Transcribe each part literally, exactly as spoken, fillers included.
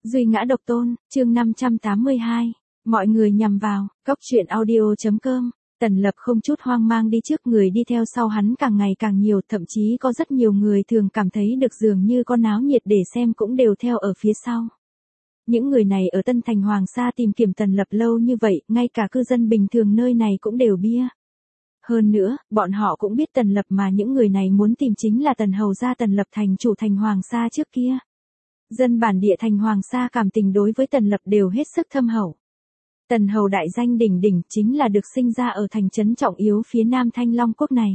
Duy ngã độc tôn, chương năm trăm tám mươi hai. Mọi người nhằm vào, góc truyện audio.com. Tần Lập không chút hoang mang đi trước, người đi theo sau hắn càng ngày càng nhiều, thậm chí có rất nhiều người thường cảm thấy được dường như có náo nhiệt để xem cũng đều theo ở phía sau. Những người này ở Tân Thành Hoàng Sa tìm kiếm Tần Lập lâu như vậy, ngay cả cư dân bình thường nơi này cũng đều bia. Hơn nữa, bọn họ cũng biết Tần Lập mà những người này muốn tìm chính là Tần Hầu gia Tần Lập thành chủ thành Hoàng Sa trước kia. Dân bản địa thành Hoàng Sa cảm tình đối với Tần Lập đều hết sức thâm hậu. Tần Hầu đại danh đỉnh đỉnh chính là được sinh ra ở thành trấn trọng yếu phía nam Thanh Long quốc này.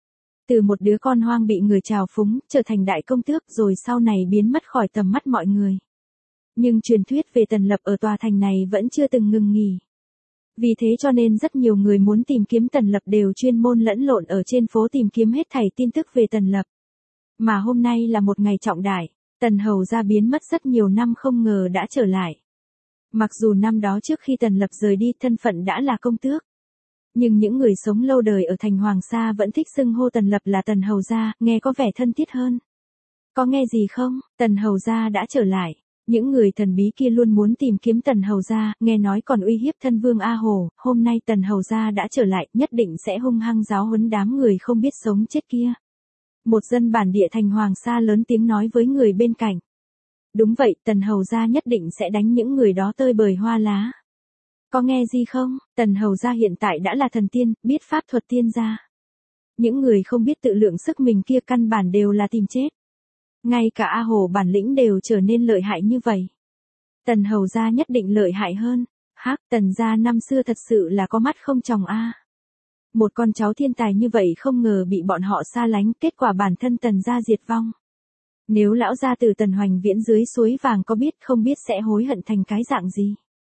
Từ một đứa con hoang bị người trào phúng, trở thành đại công tước rồi sau này biến mất khỏi tầm mắt mọi người. Nhưng truyền thuyết về Tần Lập ở tòa thành này vẫn chưa từng ngừng nghỉ. Vì thế cho nên rất nhiều người muốn tìm kiếm Tần Lập đều chuyên môn lẫn lộn ở trên phố tìm kiếm hết thảy tin tức về Tần Lập. Mà hôm nay là một ngày trọng đại, Tần Hầu gia biến mất rất nhiều năm không ngờ đã trở lại. Mặc dù năm đó trước khi Tần Lập rời đi thân phận đã là công tước. Nhưng những người sống lâu đời ở thành Hoàng Sa vẫn thích xưng hô Tần Lập là Tần Hầu gia, nghe có vẻ thân thiết hơn. Có nghe gì không? Tần Hầu gia đã trở lại. Những người thần bí kia luôn muốn tìm kiếm Tần Hầu gia, nghe nói còn uy hiếp thân vương A Hồ, hôm nay Tần Hầu gia đã trở lại, nhất định sẽ hung hăng giáo huấn đám người không biết sống chết kia. Một dân bản địa thành Hoàng Sa lớn tiếng nói với người bên cạnh. Đúng vậy, Tần Hầu gia nhất định sẽ đánh những người đó tơi bời hoa lá. Có nghe gì không? Tần Hầu gia hiện tại đã là thần tiên, biết pháp thuật tiên gia. Những người không biết tự lượng sức mình kia căn bản đều là tìm chết. Ngay cả A Hồ bản lĩnh đều trở nên lợi hại như vậy. Tần Hầu gia nhất định lợi hại hơn. Hắc, Tần gia năm xưa thật sự là có mắt không tròng a. Một con cháu thiên tài như vậy không ngờ bị bọn họ xa lánh, kết quả bản thân Tần gia diệt vong. Nếu lão gia từ Tần Hoành Viễn dưới suối vàng có biết không biết sẽ hối hận thành cái dạng gì.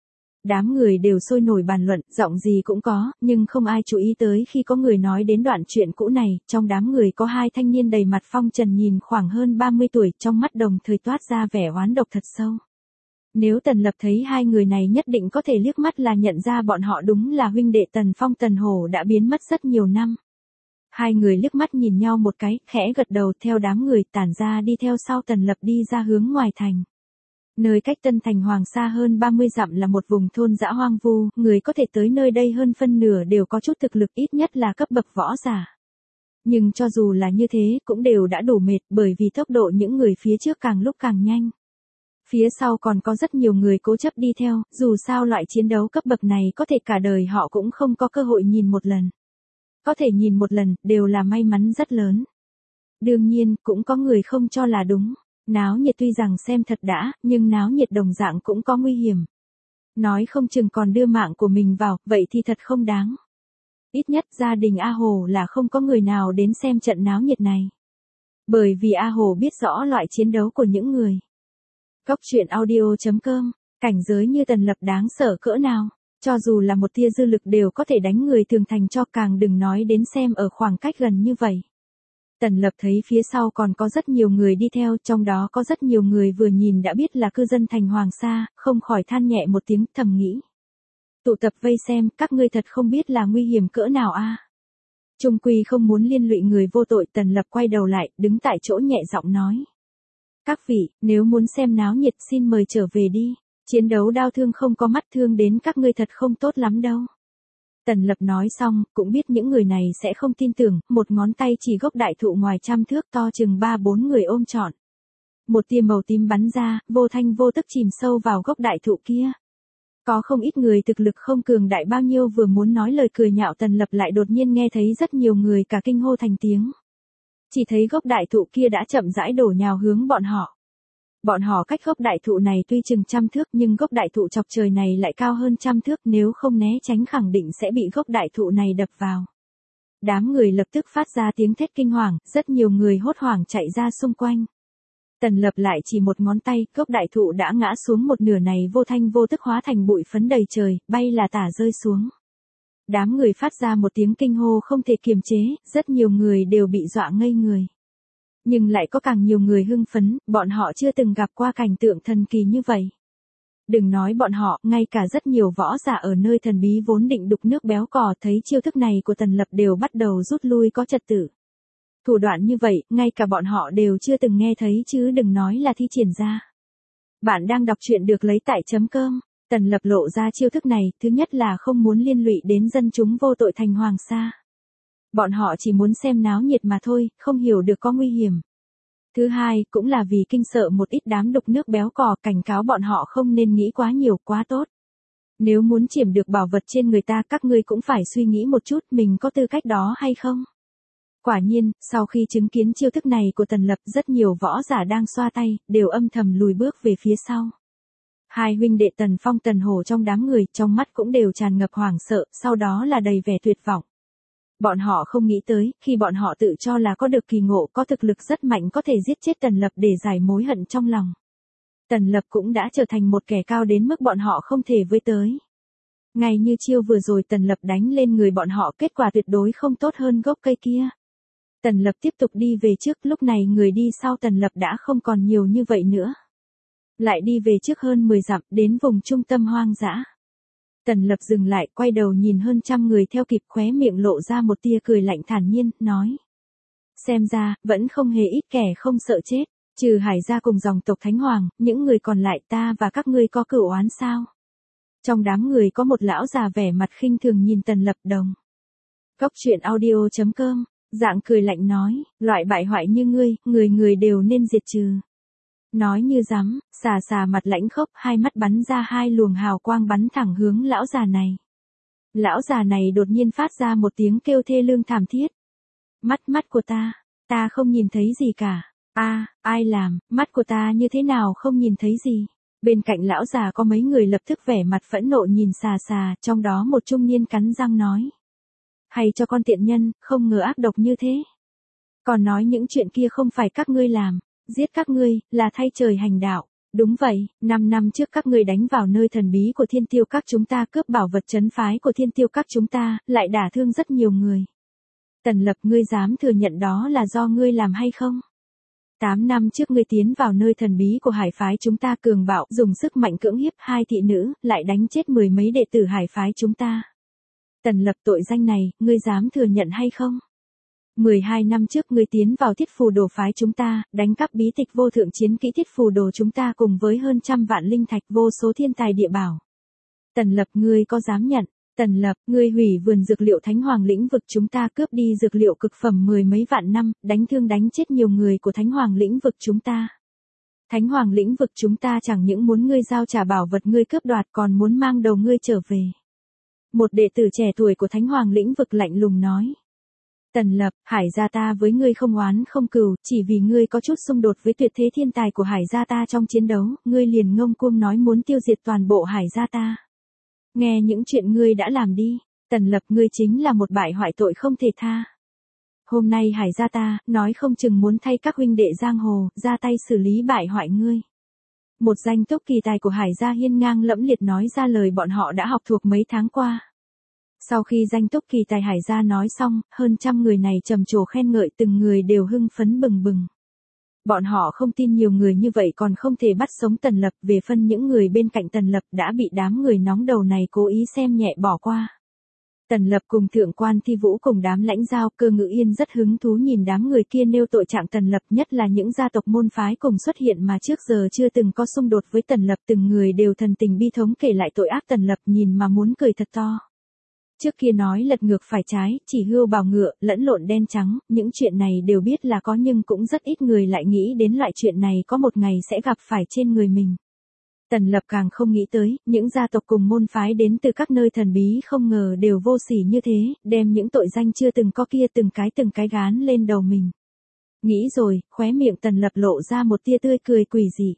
Đám người đều sôi nổi bàn luận, giọng gì cũng có, nhưng không ai chú ý tới khi có người nói đến đoạn chuyện cũ này, trong đám người có hai thanh niên đầy mặt phong trần nhìn khoảng hơn ba mươi tuổi, trong mắt đồng thời toát ra vẻ oán độc thật sâu. Nếu Tần Lập thấy hai người này nhất định có thể liếc mắt là nhận ra bọn họ đúng là huynh đệ Tần Phong Tần Hổ đã biến mất rất nhiều năm. Hai người liếc mắt nhìn nhau một cái, khẽ gật đầu theo đám người tản ra đi theo sau Tần Lập đi ra hướng ngoài thành. Nơi cách Tân Thành Hoàng Sa hơn ba mươi dặm là một vùng thôn dã hoang vu, người có thể tới nơi đây hơn phân nửa đều có chút thực lực, ít nhất là cấp bậc võ giả. Nhưng cho dù là như thế cũng đều đã đủ mệt, bởi vì tốc độ những người phía trước càng lúc càng nhanh. Phía sau còn có rất nhiều người cố chấp đi theo, dù sao loại chiến đấu cấp bậc này có thể cả đời họ cũng không có cơ hội nhìn một lần. Có thể nhìn một lần, đều là may mắn rất lớn. Đương nhiên, cũng có người không cho là đúng. Náo nhiệt tuy rằng xem thật đã, nhưng náo nhiệt đồng dạng cũng có nguy hiểm. Nói không chừng còn đưa mạng của mình vào, vậy thì thật không đáng. Ít nhất gia đình A Hồ là không có người nào đến xem trận náo nhiệt này. Bởi vì A Hồ biết rõ loại chiến đấu của những người. Góc truyện audio.com, cảnh giới như Tần Lập đáng sợ cỡ nào, cho dù là một tia dư lực đều có thể đánh người thường thành cho, càng đừng nói đến xem ở khoảng cách gần như vậy. Tần Lập thấy phía sau còn có rất nhiều người đi theo, trong đó có rất nhiều người vừa nhìn đã biết là cư dân thành Hoàng Sa, không khỏi than nhẹ một tiếng, thầm nghĩ. Tụ tập vây xem, các ngươi thật không biết là nguy hiểm cỡ nào a. À? Trung quy không muốn liên lụy người vô tội, Tần Lập quay đầu lại, đứng tại chỗ nhẹ giọng nói. Các vị, nếu muốn xem náo nhiệt xin mời trở về đi, chiến đấu đao thương không có mắt thương đến các ngươi thật không tốt lắm đâu. Tần Lập nói xong, cũng biết những người này sẽ không tin tưởng, một ngón tay chỉ gốc đại thụ ngoài trăm thước to chừng ba bốn người ôm trọn. Một tia màu tím bắn ra, vô thanh vô tức chìm sâu vào gốc đại thụ kia. Có không ít người thực lực không cường đại bao nhiêu vừa muốn nói lời cười nhạo Tần Lập lại đột nhiên nghe thấy rất nhiều người cả kinh hô thành tiếng. Chỉ thấy gốc đại thụ kia đã chậm rãi đổ nhào hướng bọn họ. Bọn họ cách gốc đại thụ này tuy chừng trăm thước nhưng gốc đại thụ chọc trời này lại cao hơn trăm thước, nếu không né tránh khẳng định sẽ bị gốc đại thụ này đập vào. Đám người lập tức phát ra tiếng thét kinh hoàng, rất nhiều người hốt hoảng chạy ra xung quanh. Tần Lập lại chỉ một ngón tay, gốc đại thụ đã ngã xuống một nửa này vô thanh vô tức hóa thành bụi phấn đầy trời, bay là tả rơi xuống. Đám người phát ra một tiếng kinh hô không thể kiềm chế, rất nhiều người đều bị dọa ngây người. Nhưng lại có càng nhiều người hưng phấn, bọn họ chưa từng gặp qua cảnh tượng thần kỳ như vậy. Đừng nói bọn họ, ngay cả rất nhiều võ giả ở nơi thần bí vốn định đục nước béo cò thấy chiêu thức này của Tần Lập đều bắt đầu rút lui có trật tự. Thủ đoạn như vậy, ngay cả bọn họ đều chưa từng nghe thấy chứ đừng nói là thi triển ra. Bạn đang đọc truyện được lấy tại chấm com. Tần Lập lộ ra chiêu thức này, thứ nhất là không muốn liên lụy đến dân chúng vô tội thành hoàng sa. Bọn họ chỉ muốn xem náo nhiệt mà thôi, không hiểu được có nguy hiểm. Thứ hai, cũng là vì kinh sợ một ít đám đục nước béo cò, cảnh cáo bọn họ không nên nghĩ quá nhiều, quá tốt. Nếu muốn chiếm được bảo vật trên người ta, các ngươi cũng phải suy nghĩ một chút mình có tư cách đó hay không. Quả nhiên, sau khi chứng kiến chiêu thức này của Tần Lập, rất nhiều võ giả đang xoa tay, đều âm thầm lùi bước về phía sau. Hai huynh đệ Tần Phong Tần Hổ trong đám người, trong mắt cũng đều tràn ngập hoảng sợ, sau đó là đầy vẻ tuyệt vọng. Bọn họ không nghĩ tới, khi bọn họ tự cho là có được kỳ ngộ, có thực lực rất mạnh có thể giết chết Tần Lập để giải mối hận trong lòng. Tần Lập cũng đã trở thành một kẻ cao đến mức bọn họ không thể với tới. Ngay như chiêu vừa rồi Tần Lập đánh lên người bọn họ, kết quả tuyệt đối không tốt hơn gốc cây kia. Tần Lập tiếp tục đi về trước, lúc này người đi sau Tần Lập đã không còn nhiều như vậy nữa. Lại đi về trước hơn mười dặm, đến vùng trung tâm hoang dã. Tần Lập dừng lại, quay đầu nhìn hơn trăm người theo kịp, khóe miệng lộ ra một tia cười lạnh thản nhiên, nói. Xem ra, vẫn không hề ít kẻ không sợ chết, trừ Hải gia cùng dòng tộc Thánh Hoàng, những người còn lại ta và các ngươi có cửu oán sao? Trong đám người có một lão già vẻ mặt khinh thường nhìn Tần Lập đồng. Cốc truyện audio chấm com, dạng cười lạnh nói, loại bại hoại như ngươi, người người đều nên diệt trừ. Nói như rắm, xà xà mặt lãnh khốc, hai mắt bắn ra hai luồng hào quang bắn thẳng hướng lão già này. Lão già này đột nhiên phát ra một tiếng kêu thê lương thảm thiết. Mắt mắt của ta, ta không nhìn thấy gì cả. A, à, ai làm, mắt của ta như thế nào không nhìn thấy gì. Bên cạnh lão già có mấy người lập tức vẻ mặt phẫn nộ nhìn xà xà, trong đó một trung niên cắn răng nói. Hay cho con tiện nhân, không ngờ ác độc như thế. Còn nói những chuyện kia không phải các ngươi làm. Giết các ngươi, là thay trời hành đạo. Đúng vậy, năm năm trước các ngươi đánh vào nơi thần bí của Thiên Tiêu Các chúng ta, cướp bảo vật trấn phái của Thiên Tiêu Các chúng ta, lại đả thương rất nhiều người. Tần Lập, ngươi dám thừa nhận đó là do ngươi làm hay không? Tám năm trước ngươi tiến vào nơi thần bí của Hải phái chúng ta cường bạo, dùng sức mạnh cưỡng hiếp hai thị nữ, lại đánh chết mười mấy đệ tử Hải phái chúng ta. Tần Lập, tội danh này, ngươi dám thừa nhận hay không? mười hai năm trước ngươi tiến vào Thiết Phù Đồ phái chúng ta, đánh cắp bí tịch vô thượng chiến kỹ Thiết Phù Đồ chúng ta cùng với hơn trăm vạn linh thạch, vô số thiên tài địa bảo. Tần Lập, ngươi có dám nhận? Tần Lập, ngươi hủy vườn dược liệu Thánh Hoàng lĩnh vực chúng ta, cướp đi dược liệu cực phẩm mười mấy vạn năm, đánh thương đánh chết nhiều người của Thánh Hoàng lĩnh vực chúng ta. Thánh Hoàng lĩnh vực chúng ta chẳng những muốn ngươi giao trả bảo vật ngươi cướp đoạt, còn muốn mang đầu ngươi trở về. Một đệ tử trẻ tuổi của Thánh Hoàng lĩnh vực lạnh lùng nói. Tần Lập, Hải gia ta với ngươi không oán không cừu, chỉ vì ngươi có chút xung đột với tuyệt thế thiên tài của Hải gia ta trong chiến đấu, ngươi liền ngông cuồng nói muốn tiêu diệt toàn bộ Hải gia ta. Nghe những chuyện ngươi đã làm đi, Tần Lập, ngươi chính là một bại hoại tội không thể tha. Hôm nay Hải gia ta, nói không chừng muốn thay các huynh đệ giang hồ, ra tay xử lý bại hoại ngươi. Một danh túc kỳ tài của Hải gia hiên ngang lẫm liệt nói ra lời bọn họ đã học thuộc mấy tháng qua. Sau khi danh túc kỳ tài Hải gia nói xong, hơn trăm người này trầm trồ khen ngợi, từng người đều hưng phấn bừng bừng. Bọn họ không tin nhiều người như vậy còn không thể bắt sống Tần Lập, về phân những người bên cạnh Tần Lập đã bị đám người nóng đầu này cố ý xem nhẹ bỏ qua. Tần Lập cùng Thượng quan Thi Vũ cùng đám lãnh giao Cơ Ngự Yên rất hứng thú nhìn đám người kia nêu tội trạng Tần Lập, nhất là những gia tộc môn phái cùng xuất hiện mà trước giờ chưa từng có xung đột với Tần Lập, từng người đều thần tình bi thống kể lại tội ác Tần Lập, nhìn mà muốn cười thật to. Trước kia nói lật ngược phải trái, chỉ hươu bào ngựa, lẫn lộn đen trắng, những chuyện này đều biết là có nhưng cũng rất ít người lại nghĩ đến loại chuyện này có một ngày sẽ gặp phải trên người mình. Tần Lập càng không nghĩ tới, những gia tộc cùng môn phái đến từ các nơi thần bí không ngờ đều vô sỉ như thế, đem những tội danh chưa từng có kia từng cái từng cái gán lên đầu mình. Nghĩ rồi, khóe miệng Tần Lập lộ ra một tia tươi cười quỷ dị.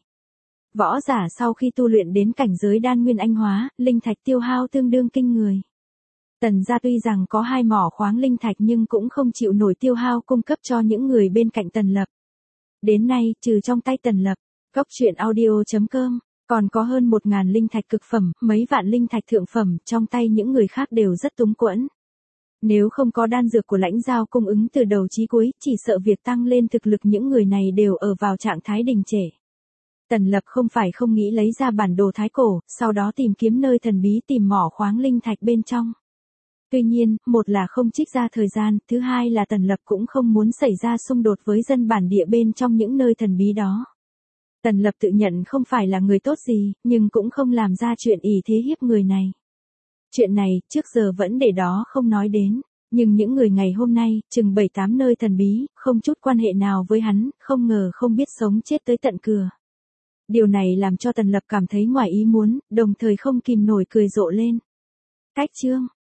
Võ giả sau khi tu luyện đến cảnh giới đan nguyên anh hóa, linh thạch tiêu hao tương đương kinh người. Tần gia tuy rằng có hai mỏ khoáng linh thạch nhưng cũng không chịu nổi tiêu hao cung cấp cho những người bên cạnh Tần Lập. Đến nay, trừ trong tay Tần Lập, cốc truyện audio chấm com, còn có hơn một ngàn linh thạch cực phẩm, mấy vạn linh thạch thượng phẩm, trong tay những người khác đều rất túng quẫn. Nếu không có đan dược của lãnh giao cung ứng từ đầu chí cuối, chỉ sợ việc tăng lên thực lực những người này đều ở vào trạng thái đình trệ. Tần Lập không phải không nghĩ lấy ra bản đồ thái cổ, sau đó tìm kiếm nơi thần bí tìm mỏ khoáng linh thạch bên trong. Tuy nhiên, một là không trích ra thời gian, thứ hai là Tần Lập cũng không muốn xảy ra xung đột với dân bản địa bên trong những nơi thần bí đó. Tần Lập tự nhận không phải là người tốt gì, nhưng cũng không làm ra chuyện ỷ thế hiếp người này. Chuyện này, trước giờ vẫn để đó không nói đến, nhưng những người ngày hôm nay, chừng bảy tám nơi thần bí, không chút quan hệ nào với hắn, không ngờ không biết sống chết tới tận cửa. Điều này làm cho Tần Lập cảm thấy ngoài ý muốn, đồng thời không kìm nổi cười rộ lên. Cách chương